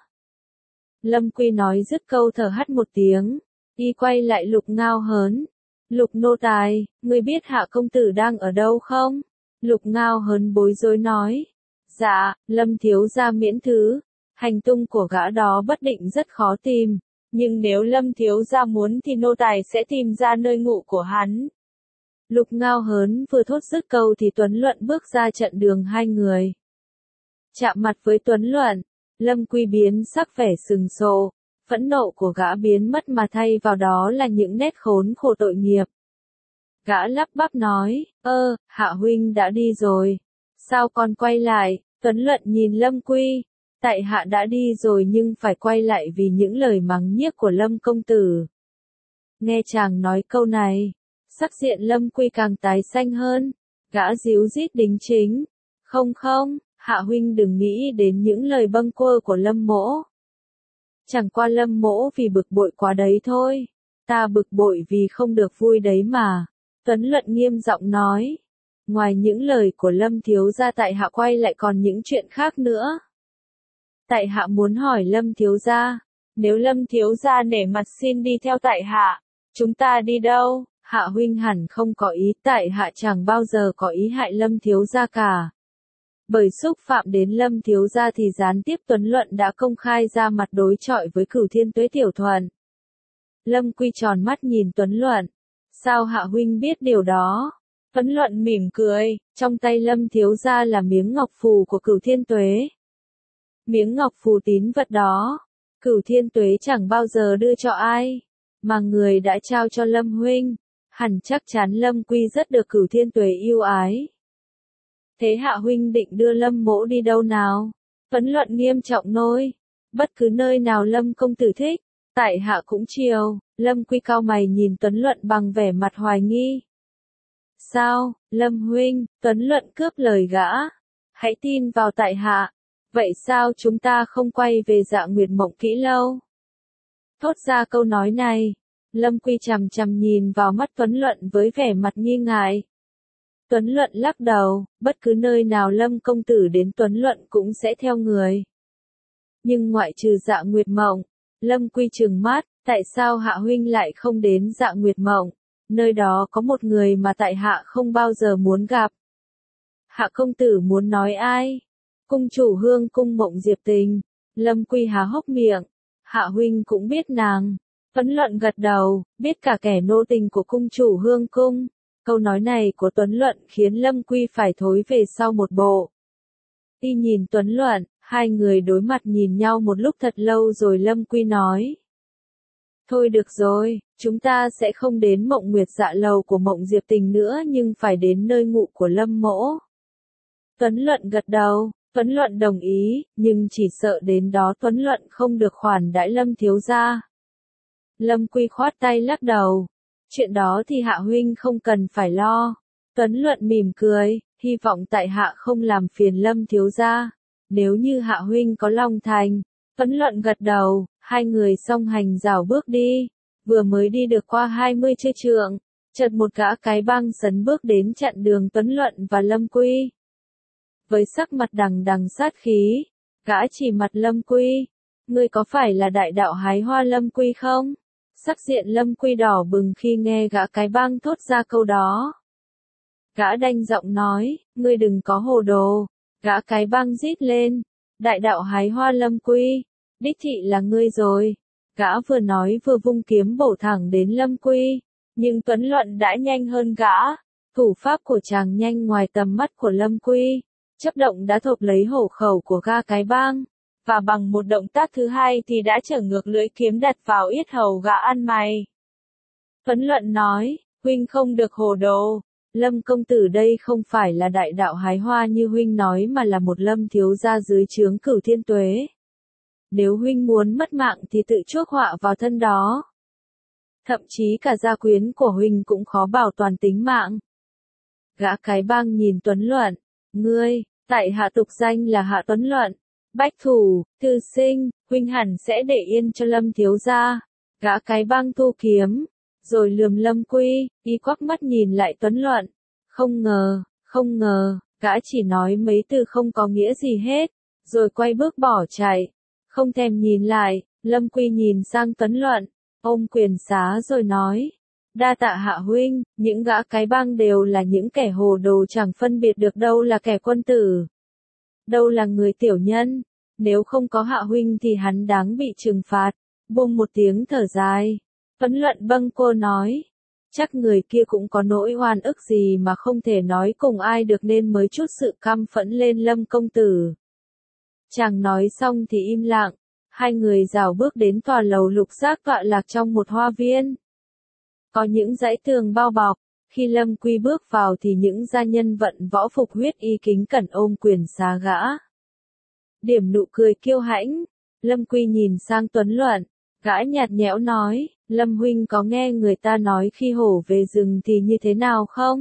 S1: Lâm Quy nói dứt câu thở hắt một tiếng, y quay lại Lục Ngao Hớn. Lục nô tài, ngươi biết Hạ công tử đang ở đâu không? Lục Ngao Hớn bối rối nói. Dạ, Lâm thiếu gia miễn thứ, hành tung của gã đó bất định rất khó tìm, nhưng nếu Lâm thiếu gia muốn thì nô tài sẽ tìm ra nơi ngụ của hắn. Lục Ngao Hớn vừa thốt dứt câu thì Tuấn Luận bước ra chặn đường hai người. Chạm mặt với Tuấn Luận, Lâm Quy biến sắc vẻ sừng sộ, phẫn nộ của gã biến mất mà thay vào đó là những nét khốn khổ tội nghiệp. Gã lắp bắp nói, ơ, Hạ huynh đã đi rồi, sao còn quay lại? Tuấn Luận nhìn Lâm Quy, tại hạ đã đi rồi nhưng phải quay lại vì những lời mắng nhiếc của Lâm công tử. Nghe chàng nói câu này, sắc diện Lâm Quy càng tái xanh hơn, gã díu dít đính chính, không không, Hạ huynh đừng nghĩ đến những lời bâng quơ của Lâm mỗ. Chẳng qua Lâm mỗ vì bực bội quá đấy thôi, ta bực bội vì không được vui đấy mà. Tuấn Luận nghiêm giọng nói, ngoài những lời của Lâm thiếu gia tại hạ quay lại còn những chuyện khác nữa. Tại hạ muốn hỏi Lâm thiếu gia, nếu Lâm thiếu gia nể mặt xin đi theo tại hạ, chúng ta đi đâu? Hạ huynh hẳn không có ý, tại hạ chẳng bao giờ có ý hại Lâm thiếu gia cả. Bởi xúc phạm đến Lâm thiếu gia thì gián tiếp Tuấn Luận đã công khai ra mặt đối chọi với Cửu Thiên Tuế Tiểu Thuần. Lâm Quy tròn mắt nhìn Tuấn Luận, sao Hạ huynh biết điều đó? Tuấn Luận mỉm cười, trong tay Lâm thiếu gia là miếng ngọc phù của Cửu Thiên Tuế. Miếng ngọc phù tín vật đó, Cửu Thiên Tuế chẳng bao giờ đưa cho ai, mà người đã trao cho Lâm huynh, hẳn chắc chắn Lâm Quy rất được Cửu Thiên Tuế yêu ái. Thế Hạ huynh định đưa Lâm mỗ đi đâu nào? Tuấn Luận nghiêm trọng nói, bất cứ nơi nào Lâm công tử thích, tại hạ cũng chiều. Lâm Quy cao mày nhìn Tuấn Luận bằng vẻ mặt hoài nghi. Sao, Lâm huynh? Tuấn Luận cướp lời gã. Hãy tin vào tại hạ. Vậy sao chúng ta không quay về Dạ Nguyệt Mộng kỹ lâu? thốt ra câu nói này. Lâm Quy chằm chằm nhìn vào mắt Tuấn Luận với vẻ mặt nghi ngại. Tuấn Luận lắc đầu, bất cứ nơi nào Lâm công tử đến Tuấn Luận cũng sẽ theo người. Nhưng ngoại trừ Dạ Nguyệt Mộng, Lâm Quy trừng mắt, tại sao Hạ huynh lại không đến Dạ Nguyệt Mộng? Nơi đó có một người mà tại Hạ không bao giờ muốn gặp. Hạ công tử muốn nói ai? Cung chủ Hương cung Mộng Diệp Tình. Lâm Quy há hốc miệng. Hạ huynh cũng biết nàng. Tuấn Luận gật đầu, biết cả kẻ nô tình của cung chủ Hương cung. Câu nói này của Tuấn Luận khiến Lâm Quy phải thối về sau một bộ. Y nhìn Tuấn Luận, hai người đối mặt nhìn nhau một lúc thật lâu rồi Lâm Quy nói. Thôi được rồi, chúng ta sẽ không đến Mộng Nguyệt Dạ lầu của Mộng Diệp Tình nữa nhưng phải đến nơi ngụ của Lâm mỗ. Tuấn Luận gật đầu, Tuấn Luận đồng ý, nhưng chỉ sợ đến đó Tuấn Luận không được khoản đãi Lâm thiếu gia. Lâm Quy khoát tay lắc đầu. Chuyện đó thì Hạ huynh không cần phải lo. Tuấn Luận mỉm cười, hy vọng tại Hạ không làm phiền Lâm thiếu gia. Nếu như Hạ huynh có lòng thành. Tuấn Luận gật đầu, hai người song hành rảo bước đi. Vừa mới đi được qua hai mươi chơi trượng, chợt một gã cái băng sấn bước đến chặn đường Tuấn Luận và Lâm Quy. Với sắc mặt đằng đằng sát khí, gã chỉ mặt Lâm Quy. Ngươi có phải là đại đạo hái hoa Lâm Quy không? Sắc diện Lâm Quy đỏ bừng khi nghe gã cái băng thốt ra câu đó. Gã đanh giọng nói, ngươi đừng có hồ đồ. Gã cái băng rít lên, đại đạo hái hoa Lâm Quy, đích thị là ngươi rồi. Gã vừa nói vừa vung kiếm bổ thẳng đến Lâm Quy, nhưng Tuấn Luận đã nhanh hơn gã. Thủ pháp của chàng nhanh ngoài tầm mắt của Lâm Quy, chấp động đã thộp lấy hổ khẩu của gã cái băng. Và bằng một động tác thứ hai thì đã trở ngược lưỡi kiếm đặt vào yết hầu gã ăn mày. Tuấn Luận nói, huynh không được hồ đồ, Lâm công tử đây không phải là đại đạo hái hoa như huynh nói mà là một Lâm thiếu gia dưới trướng Cửu Thiên Tuế. Nếu huynh muốn mất mạng thì tự chuốc họa vào thân đó. Thậm chí cả gia quyến của huynh cũng khó bảo toàn tính mạng. Gã cái băng nhìn Tuấn Luận, ngươi, tại hạ tục danh là Hạ Tuấn Luận. Bách thủ, thư sinh, huynh hẳn sẽ để yên cho Lâm thiếu gia. Gã cái băng thu kiếm, rồi lườm Lâm Quy, y quắc mắt nhìn lại Tuấn Luận. Không ngờ, không ngờ, gã chỉ nói mấy từ không có nghĩa gì hết, rồi quay bước bỏ chạy. Không thèm nhìn lại, Lâm Quy nhìn sang Tuấn Luận, ôm quyền xá rồi nói. Đa tạ Hạ huynh, những gã cái băng đều là những kẻ hồ đồ chẳng phân biệt được đâu là kẻ quân tử. Đâu là người tiểu nhân, nếu không có Hạ huynh thì hắn đáng bị trừng phạt. Buông một tiếng thở dài, Tuấn Luận bâng quơ nói, chắc người kia cũng có nỗi oan ức gì mà không thể nói cùng ai được nên mới chút sự căm phẫn lên Lâm công tử. Chàng nói xong thì im lặng, hai người rảo bước đến tòa lầu lục giác tọa lạc trong một hoa viên. Có những dãy tường bao bọc. Khi Lâm Quy bước vào thì những gia nhân vận võ phục huyết y kính cẩn ôm quyền xá gã. Điểm nụ cười kiêu hãnh, Lâm Quy nhìn sang Tuấn Luận, gã nhạt nhẽo nói, Lâm huynh có nghe người ta nói khi hổ về rừng thì như thế nào không?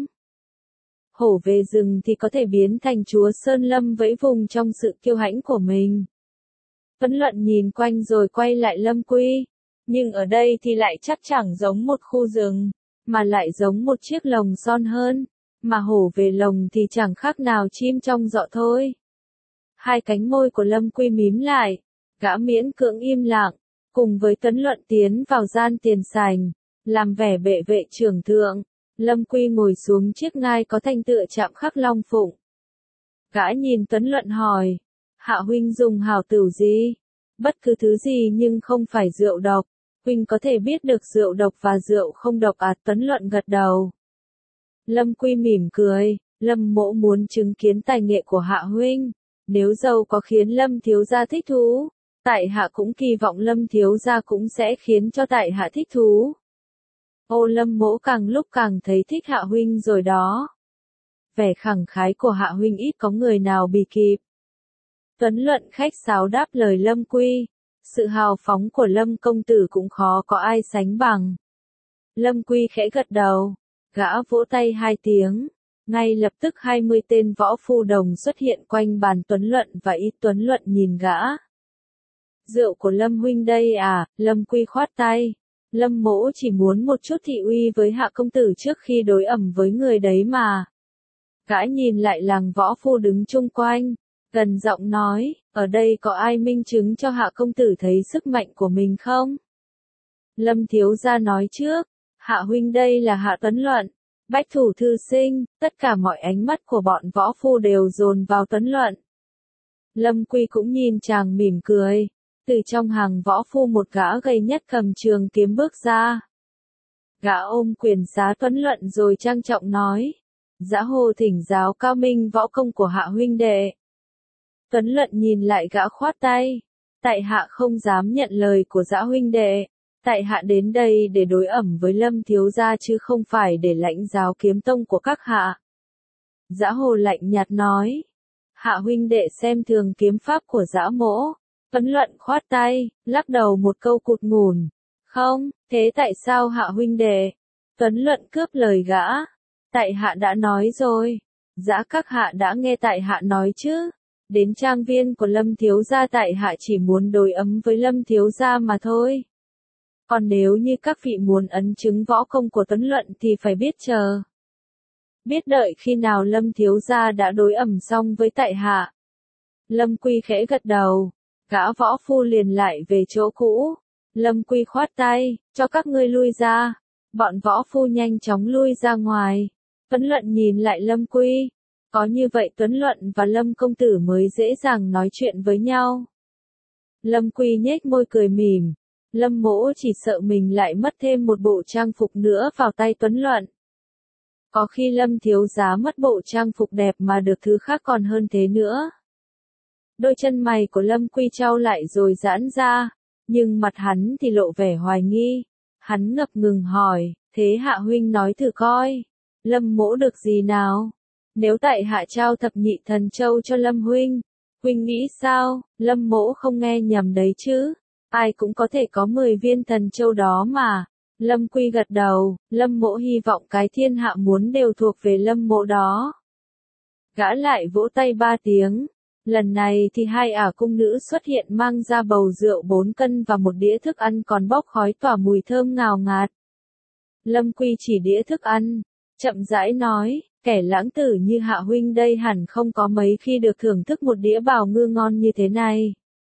S1: Hổ về rừng thì có thể biến thành chúa Sơn Lâm vẫy vùng trong sự kiêu hãnh của mình. Tuấn Luận nhìn quanh rồi quay lại Lâm Quy, nhưng ở đây thì lại chắc chẳng giống một khu rừng, mà lại giống một chiếc lồng son hơn, mà hổ về lồng thì chẳng khác nào chim trong giọ thôi. Hai cánh môi của Lâm Quy mím lại, gã miễn cưỡng im lặng, cùng với Tuấn Luận tiến vào gian tiền sảnh, làm vẻ bệ vệ trưởng thượng. Lâm Quy ngồi xuống chiếc ngai có thanh tựa chạm khắc long phụng. Gã nhìn Tuấn Luận hỏi, Hạ huynh dùng hảo tửu gì? Bất cứ thứ gì nhưng không phải rượu độc. Huynh có thể biết được rượu độc và rượu không độc à? Tuấn Luận gật đầu. Lâm Quy mỉm cười, Lâm mỗ muốn chứng kiến tài nghệ của Hạ huynh. Nếu dâu có khiến Lâm thiếu gia thích thú, tại hạ cũng kỳ vọng Lâm thiếu gia cũng sẽ khiến cho tại hạ thích thú. Ô Lâm mỗ càng lúc càng thấy thích Hạ huynh rồi đó. Vẻ khẳng khái của Hạ huynh ít có người nào bì kịp. Tuấn Luận khách sáo đáp lời Lâm Quy. Sự hào phóng của Lâm công tử cũng khó có ai sánh bằng. Lâm Quy khẽ gật đầu, gã vỗ tay hai tiếng, ngay lập tức hai mươi tên võ phu đồng xuất hiện quanh bàn Tuấn Luận và y Tuấn Luận nhìn gã. Rượu của Lâm huynh đây à, Lâm Quy khoát tay. Lâm mỗ chỉ muốn một chút thị uy với hạ công tử trước khi đối ẩm với người đấy mà. Gã nhìn lại làng võ phu đứng chung quanh, gần giọng nói, ở đây có ai minh chứng cho hạ công tử thấy sức mạnh của mình không? Lâm thiếu gia nói trước, hạ huynh đây là Hạ Tuấn Luận, bách thủ thư sinh, tất cả mọi ánh mắt của bọn võ phu đều dồn vào Tuấn Luận. Lâm Quy cũng nhìn chàng mỉm cười, từ trong hàng võ phu một gã gầy nhất cầm trường kiếm bước ra. Gã ôm quyền giá Tuấn Luận rồi trang trọng nói, dã hồ thỉnh giáo cao minh võ công của hạ huynh đệ. Tuấn Luận nhìn lại gã khoát tay, tại hạ không dám nhận lời của dã huynh đệ, tại hạ đến đây để đối ẩm với Lâm thiếu gia chứ không phải để lãnh giáo kiếm tông của các hạ. Dã hồ lạnh nhạt nói, hạ huynh đệ xem thường kiếm pháp của dã mỗ. Tuấn Luận khoát tay, lắc đầu một câu cụt ngùn, không, thế tại sao hạ huynh đệ? Tuấn Luận cướp lời gã, tại hạ đã nói rồi, dã các hạ đã nghe tại hạ nói chứ, đến trang viên của Lâm thiếu gia tại hạ chỉ muốn đối ấm với Lâm thiếu gia mà thôi. Còn nếu như các vị muốn ấn chứng võ công của Tuấn Luận thì phải biết chờ. Biết đợi khi nào Lâm thiếu gia đã đối ẩm xong với tại hạ. Lâm Quy khẽ gật đầu, gã võ phu liền lại về chỗ cũ. Lâm Quy khoát tay, cho các ngươi lui ra. Bọn võ phu nhanh chóng lui ra ngoài. Tuấn Luận nhìn lại Lâm Quy. Có như vậy Tuấn Luận và Lâm công tử mới dễ dàng nói chuyện với nhau. Lâm Quy nhếch môi cười mỉm. Lâm mỗ chỉ sợ mình lại mất thêm một bộ trang phục nữa vào tay Tuấn Luận. Có khi Lâm thiếu giá mất bộ trang phục đẹp mà được thứ khác còn hơn thế nữa. Đôi chân mày của Lâm Quy trao lại rồi giãn ra, nhưng mặt hắn thì lộ vẻ hoài nghi. Hắn ngập ngừng hỏi, thế hạ huynh nói thử coi, Lâm mỗ được gì nào? Nếu tại hạ trao thập nhị thần châu cho Lâm huynh, huynh nghĩ sao? Lâm mỗ không nghe nhầm đấy chứ, ai cũng có thể có mười viên thần châu đó mà. Lâm Quy gật đầu, Lâm mỗ hy vọng cái thiên hạ muốn đều thuộc về Lâm mỗ đó. Gã lại vỗ tay ba tiếng. Lần này thì hai ả cung nữ xuất hiện mang ra bầu rượu bốn cân và một đĩa thức ăn còn bốc khói tỏa mùi thơm ngào ngạt. Lâm Quy chỉ đĩa thức ăn, chậm rãi nói, kẻ lãng tử như hạ huynh đây hẳn không có mấy khi được thưởng thức một đĩa bào ngư ngon như thế này.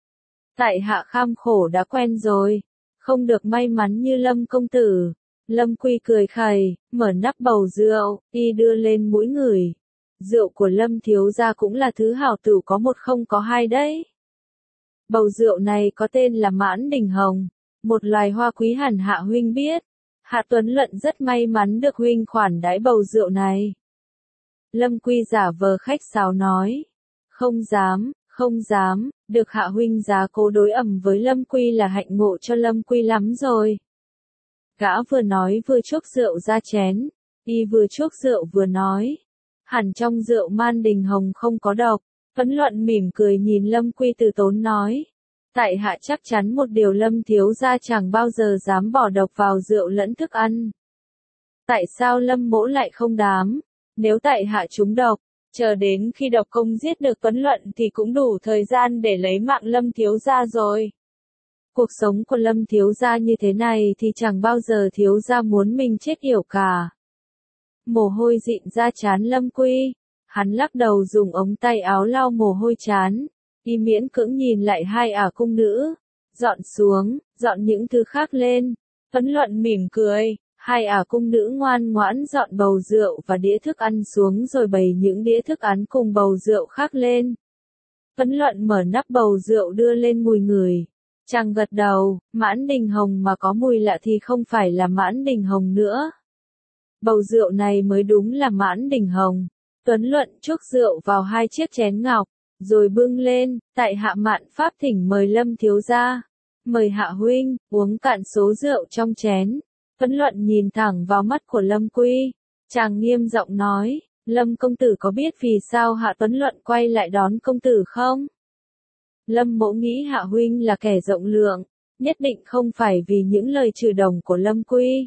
S1: Tại hạ kham khổ đã quen rồi, không được may mắn như Lâm công tử. Lâm Quy cười khẩy, mở nắp bầu rượu, y đưa lên mũi người. Rượu của Lâm thiếu gia cũng là thứ hảo tử có một không có hai đấy. Bầu rượu này có tên là Mãn Đình Hồng, một loài hoa quý hẳn hạ huynh biết. Hạ Tuấn Luận rất may mắn được huynh khoản đãi bầu rượu này. Lâm Quy giả vờ khách sáo nói, không dám, không dám, được hạ huynh giá cố đối ẩm với Lâm Quy là hạnh ngộ cho Lâm Quy lắm rồi. Gã vừa nói vừa chuốc rượu ra chén, y vừa chuốc rượu vừa nói. Hẳn trong rượu Man Đình Hồng không có độc. Tuấn Luận mỉm cười nhìn Lâm Quy từ tốn nói. Tại hạ chắc chắn một điều Lâm thiếu gia chẳng bao giờ dám bỏ độc vào rượu lẫn thức ăn. Tại sao Lâm mỗ lại không dám? Nếu tại hạ trúng độc, chờ đến khi độc công giết được Tuấn Luận thì cũng đủ thời gian để lấy mạng Lâm thiếu gia rồi. Cuộc sống của Lâm thiếu gia như thế này thì chẳng bao giờ thiếu gia muốn mình chết yểu cả. Mồ hôi dịn ra trán Lâm Quy, hắn lắc đầu dùng ống tay áo lau mồ hôi trán, y miễn cưỡng nhìn lại hai ả cung nữ, dọn xuống, dọn những thứ khác lên. Tuấn Luận mỉm cười, hai ả cung nữ ngoan ngoãn dọn bầu rượu và đĩa thức ăn xuống rồi bày những đĩa thức ăn cùng bầu rượu khác lên. Tuấn Luận mở nắp bầu rượu đưa lên mùi người. Chàng gật đầu, Mãn Đình Hồng mà có mùi lạ thì không phải là Mãn Đình Hồng nữa. Bầu rượu này mới đúng là Mãn Đình Hồng. Tuấn Luận chuốc rượu vào hai chiếc chén ngọc, rồi bưng lên, tại hạ mạn pháp thỉnh mời Lâm thiếu gia. Mời hạ huynh, uống cạn số rượu trong chén. Tuấn Luận nhìn thẳng vào mắt của Lâm Quy. Chàng nghiêm giọng nói, Lâm công tử có biết vì sao hạ Tuấn Luận quay lại đón công tử không? Lâm mỗ nghĩ hạ huynh là kẻ rộng lượng, nhất định không phải vì những lời trừ đồng của Lâm Quy.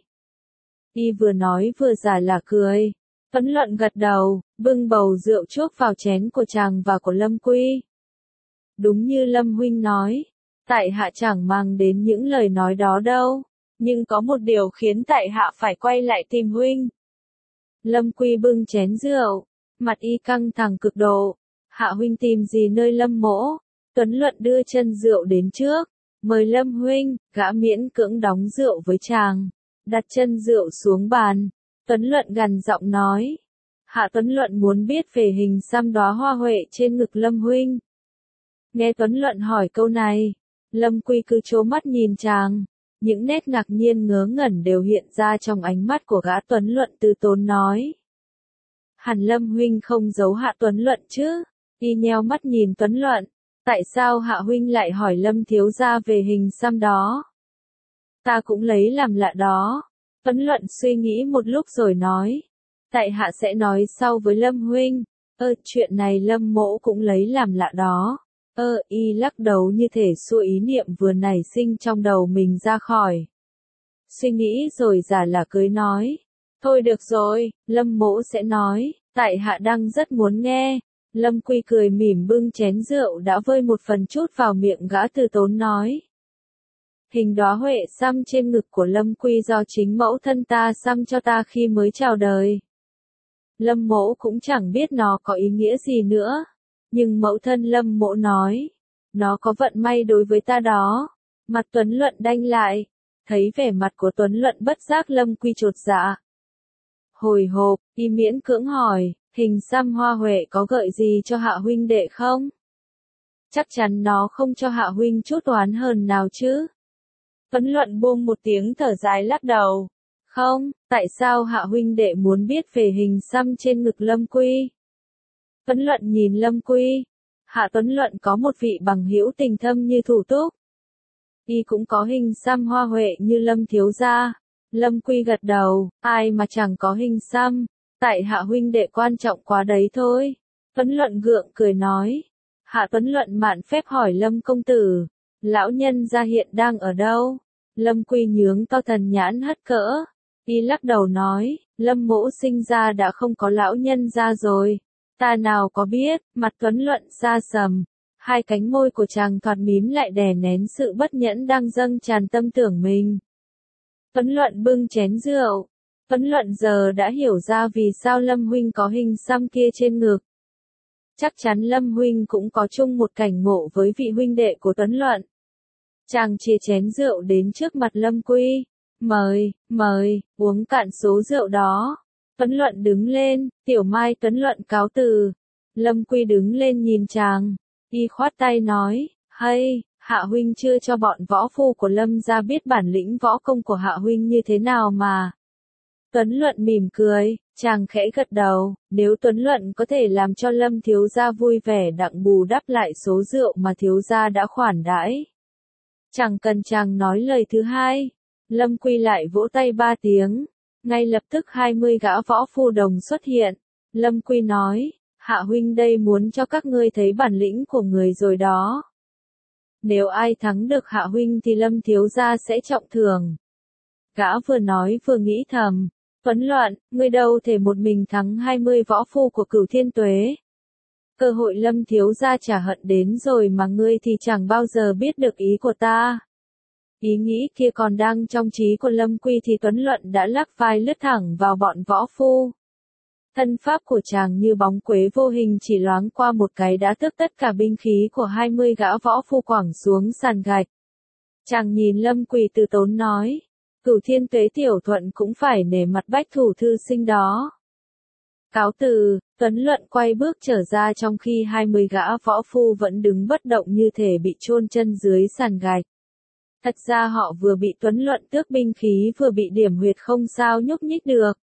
S1: Y vừa nói vừa giả là cười. Tuấn Luận gật đầu, bưng bầu rượu chuốc vào chén của chàng và của Lâm Quy. Đúng như Lâm huynh nói, Tại hạ chẳng mang đến những lời nói đó đâu, nhưng có một điều khiến tại hạ phải quay lại tìm huynh. Lâm Quy bưng chén rượu, mặt y căng thẳng cực độ. Hạ huynh tìm gì nơi Lâm mỗ? Tuấn Luận đưa chân rượu đến trước, mời Lâm huynh. Gã miễn cưỡng đóng rượu với chàng, đặt chân rượu xuống bàn. Tuấn Luận gằn giọng nói, Hạ Tuấn Luận muốn biết về hình xăm đóa hoa huệ trên ngực Lâm huynh. Nghe Tuấn Luận hỏi câu này, Lâm Quy cứ trố mắt nhìn chàng, những nét ngạc nhiên ngớ ngẩn đều hiện ra trong ánh mắt của gã. Tuấn Luận từ tốn nói, hẳn Lâm huynh không giấu Hạ Tuấn Luận chứ? Y nheo mắt nhìn Tuấn Luận, tại sao Hạ huynh lại hỏi Lâm thiếu gia về hình xăm đó? Ta cũng lấy làm lạ đó. Tuấn Luận suy nghĩ một lúc rồi nói, tại hạ sẽ nói sau với Lâm huynh. Ơ, chuyện này Lâm mỗ cũng lấy làm lạ đó. Ơ, y lắc đầu như thể xua ý niệm vừa nảy sinh trong đầu mình ra khỏi. Suy nghĩ rồi giả là cưới nói, thôi được rồi, Lâm mỗ sẽ nói, tại hạ đang rất muốn nghe. Lâm Quy cười mỉm bưng chén rượu đã vơi một phần chút vào miệng gã, từ tốn nói, hình đóa huệ xăm trên ngực của Lâm Quy do chính mẫu thân ta xăm cho ta khi mới chào đời. Lâm mỗ cũng chẳng biết nó có ý nghĩa gì nữa, nhưng mẫu thân Lâm mỗ nói, nó có vận may đối với ta đó. Mặt Tuấn Luận đanh lại, thấy vẻ mặt của Tuấn Luận bất giác Lâm Quy chột dạ. Hồi hộp, y miễn cưỡng hỏi, hình xăm hoa huệ có gợi gì cho Hạ huynh đệ không? Chắc chắn nó không cho Hạ huynh chút oán hờn nào chứ? Tuấn Luận buông một tiếng thở dài lắc đầu. Không, tại sao Hạ huynh đệ muốn biết về hình xăm trên ngực Lâm Quy? Tuấn Luận nhìn Lâm Quy. Hạ Tuấn Luận có một vị bằng hữu tình thâm như Thủ Túc. Y cũng có hình xăm hoa huệ như Lâm thiếu gia. Lâm Quy gật đầu, ai mà chẳng có hình xăm, tại Hạ huynh đệ quan trọng quá đấy thôi. Tuấn Luận gượng cười nói. Hạ Tuấn Luận mạn phép hỏi Lâm công tử, lão nhân gia hiện đang ở đâu? Lâm Quy nhướng to thần nhãn hất cỡ. Y lắc đầu nói, Lâm mỗ sinh ra đã không có lão nhân gia rồi. Ta nào có biết. Mặt Tuấn Luận xa sầm, hai cánh môi của chàng thoạt mím lại đè nén sự bất nhẫn đang dâng tràn tâm tưởng mình. Tuấn Luận bưng chén rượu. Tuấn Luận giờ đã hiểu ra vì sao Lâm huynh có hình xăm kia trên ngực. Chắc chắn Lâm huynh cũng có chung một cảnh ngộ với vị huynh đệ của Tuấn Luận. Chàng chia chén rượu đến trước mặt Lâm Quy. Mời, mời, uống cạn số rượu đó. Tuấn Luận đứng lên, Tiểu Mai Tuấn Luận cáo từ. Lâm Quy đứng lên nhìn chàng. Y khoát tay nói, hay, Hạ huynh chưa cho bọn võ phu của Lâm gia biết bản lĩnh võ công của Hạ huynh như thế nào mà. Tuấn Luận mỉm cười, chàng khẽ gật đầu, nếu Tuấn Luận có thể làm cho Lâm thiếu gia vui vẻ đặng bù đắp lại số rượu mà thiếu gia đã khoản đãi. Chẳng cần chàng nói lời thứ hai. Lâm Quy lại vỗ tay ba tiếng. Ngay lập tức hai mươi gã võ phu đồng xuất hiện. Lâm Quy nói, Hạ huynh đây muốn cho các ngươi thấy bản lĩnh của người rồi đó. Nếu ai thắng được Hạ huynh thì Lâm thiếu gia sẽ trọng thưởng. Gã vừa nói vừa nghĩ thầm, Tuấn Luận, ngươi đâu thể một mình thắng hai mươi võ phu của Cửu Thiên Tuế. Cơ hội Lâm thiếu gia trả hận đến rồi mà ngươi thì chẳng bao giờ biết được ý của ta. Ý nghĩ kia còn đang trong trí của Lâm Quy thì Tuấn Luận đã lắc vai lướt thẳng vào bọn võ phu. Thân pháp của chàng như bóng quế vô hình chỉ loáng qua một cái đã tước tất cả binh khí của hai mươi gã võ phu quẳng xuống sàn gạch. Chàng nhìn Lâm Quy từ tốn nói, Cửu Thiên Tuế tiểu thuận cũng phải nể mặt Bách thủ thư sinh đó. Cáo từ, Tuấn Luận quay bước trở ra trong khi hai mươi gã võ phu vẫn đứng bất động như thể bị chôn chân dưới sàn gạch. Thật ra họ vừa bị Tuấn Luận tước binh khí vừa bị điểm huyệt không sao nhúc nhích được.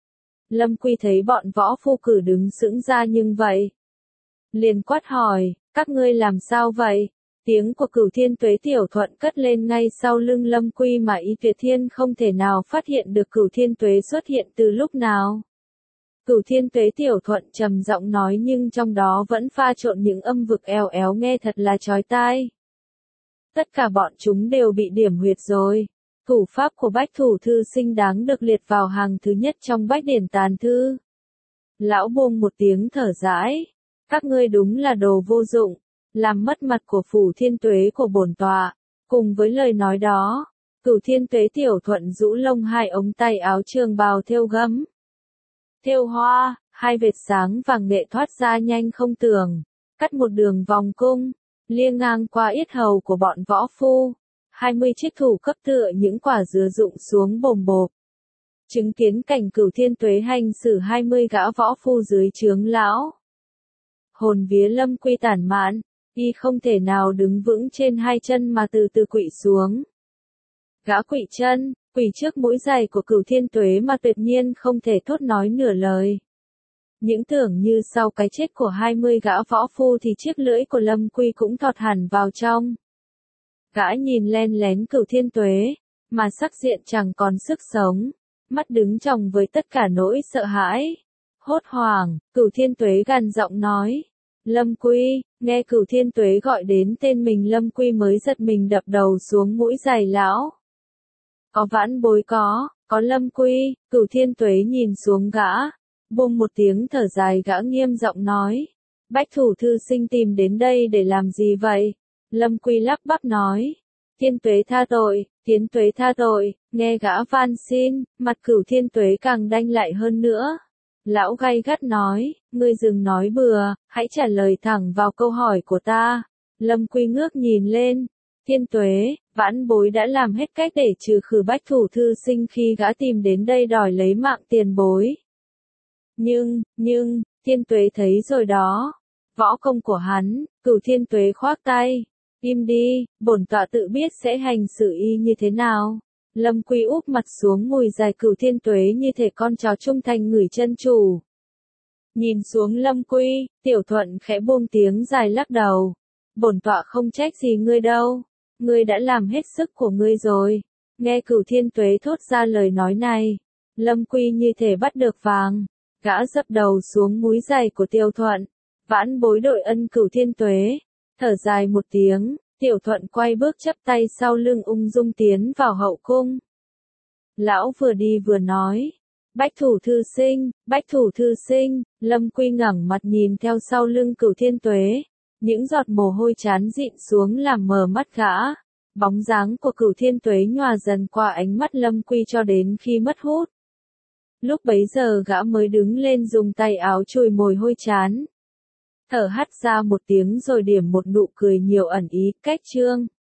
S1: Lâm Quy thấy bọn võ phu cử đứng sững ra nhưng vậy. Liền quát hỏi, các ngươi làm sao vậy? Tiếng của Cửu Thiên Tuế tiểu thuận cất lên ngay sau lưng Lâm Quy mà Y Tuyệt Thiên không thể nào phát hiện được Cửu Thiên Tuế xuất hiện từ lúc nào. Cửu Thiên Tuế tiểu thuận trầm giọng nói nhưng trong đó vẫn pha trộn những âm vực eo éo nghe thật là chói tai. Tất cả bọn chúng đều bị điểm huyệt rồi. Thủ pháp của Bách thủ thư sinh đáng được liệt vào hàng thứ nhất trong Bách điển tàn thư. Lão buông một tiếng thở dãi. Các ngươi đúng là đồ vô dụng. làm mất mặt của Phủ Thiên Tuế của bổn tọa. Cùng với lời nói đó, Cửu Thiên Tuế Tiểu Thuận rũ lông hai ống tay áo trường bào thêu gấm, thêu hoa, hai vệt sáng vàng nghệ thoát ra nhanh không tưởng, cắt một đường vòng cung, liêng ngang qua yết hầu của bọn võ phu. Hai mươi chiếc thủ cấp tựa những quả dừa rụng xuống bồm bộp. Chứng kiến cảnh Cửu Thiên Tuế hành xử hai mươi gã võ phu dưới trướng lão. Hồn vía Lâm Quy tản mạn, y không thể nào đứng vững trên hai chân mà từ từ quỵ xuống. Gã quỵ chân, quỳ trước mũi giày của Cửu Thiên Tuế mà tuyệt nhiên không thể thốt nói nửa lời. Những tưởng như sau cái chết của hai mươi gã võ phu thì chiếc lưỡi của Lâm Quy cũng thọt hẳn vào trong. Gã nhìn len lén Cửu Thiên Tuế, mà sắc diện chẳng còn sức sống, mắt đứng tròng với tất cả nỗi sợ hãi. Hốt hoảng, Cửu Thiên Tuế gằn giọng nói, Lâm Quy. Nghe Cửu Thiên Tuế gọi đến tên mình, Lâm Quy mới giật mình đập đầu xuống mũi giày lão. Có Vãn Bối có, có Lâm Quy. Cửu Thiên Tuế nhìn xuống gã, buông một tiếng thở dài, gã nghiêm giọng nói, Bách Thủ thư sinh tìm đến đây để làm gì vậy? Lâm Quy lắp bắp nói, Thiên Tuế tha tội, Thiên Tuế tha tội. Nghe gã van xin, mặt Cửu Thiên Tuế càng đanh lại hơn nữa. Lão gay gắt nói, ngươi dừng nói bừa, hãy trả lời thẳng vào câu hỏi của ta. Lâm Quy ngước nhìn lên, Thiên Tuế, Vãn Bối đã làm hết cách để trừ khử Bách Thủ thư sinh khi gã tìm đến đây đòi lấy mạng tiền bối. Nhưng, nhưng, Thiên Tuế thấy rồi đó, võ công của hắn. Cửu Thiên Tuế khoác tay, im đi, bổn tọa tự biết sẽ hành xử y như thế nào. Lâm Quy úp mặt xuống ngồi dài Cửu Thiên Tuế như thể con chó trung thành ngửi chân chủ. Nhìn xuống Lâm Quy, Tiểu Thuận khẽ buông tiếng dài lắc đầu. Bổn tọa không trách gì ngươi đâu, ngươi đã làm hết sức của ngươi rồi. Nghe Cửu Thiên Tuế thốt ra lời nói này, Lâm Quy như thể bắt được vàng, gã dập đầu xuống múi giày của Tiểu Thuận. Vãn Bối đội ân Cửu Thiên Tuế, thở dài một tiếng. Tiểu Thuận quay bước chắp tay sau lưng ung dung tiến vào hậu cung. Lão vừa đi vừa nói, Bách Thủ thư sinh, Bách Thủ thư sinh. Lâm Quy ngẩng mặt nhìn theo sau lưng Cửu Thiên Tuế, những giọt mồ hôi chán dịn xuống làm mờ mắt gã. Bóng dáng của Cửu Thiên Tuế nhòa dần qua ánh mắt Lâm Quy cho đến khi mất hút. Lúc bấy giờ gã mới đứng lên dùng tay áo chùi mồ hôi chán, thở hắt ra một tiếng rồi điểm một nụ cười nhiều ẩn ý, cách chương.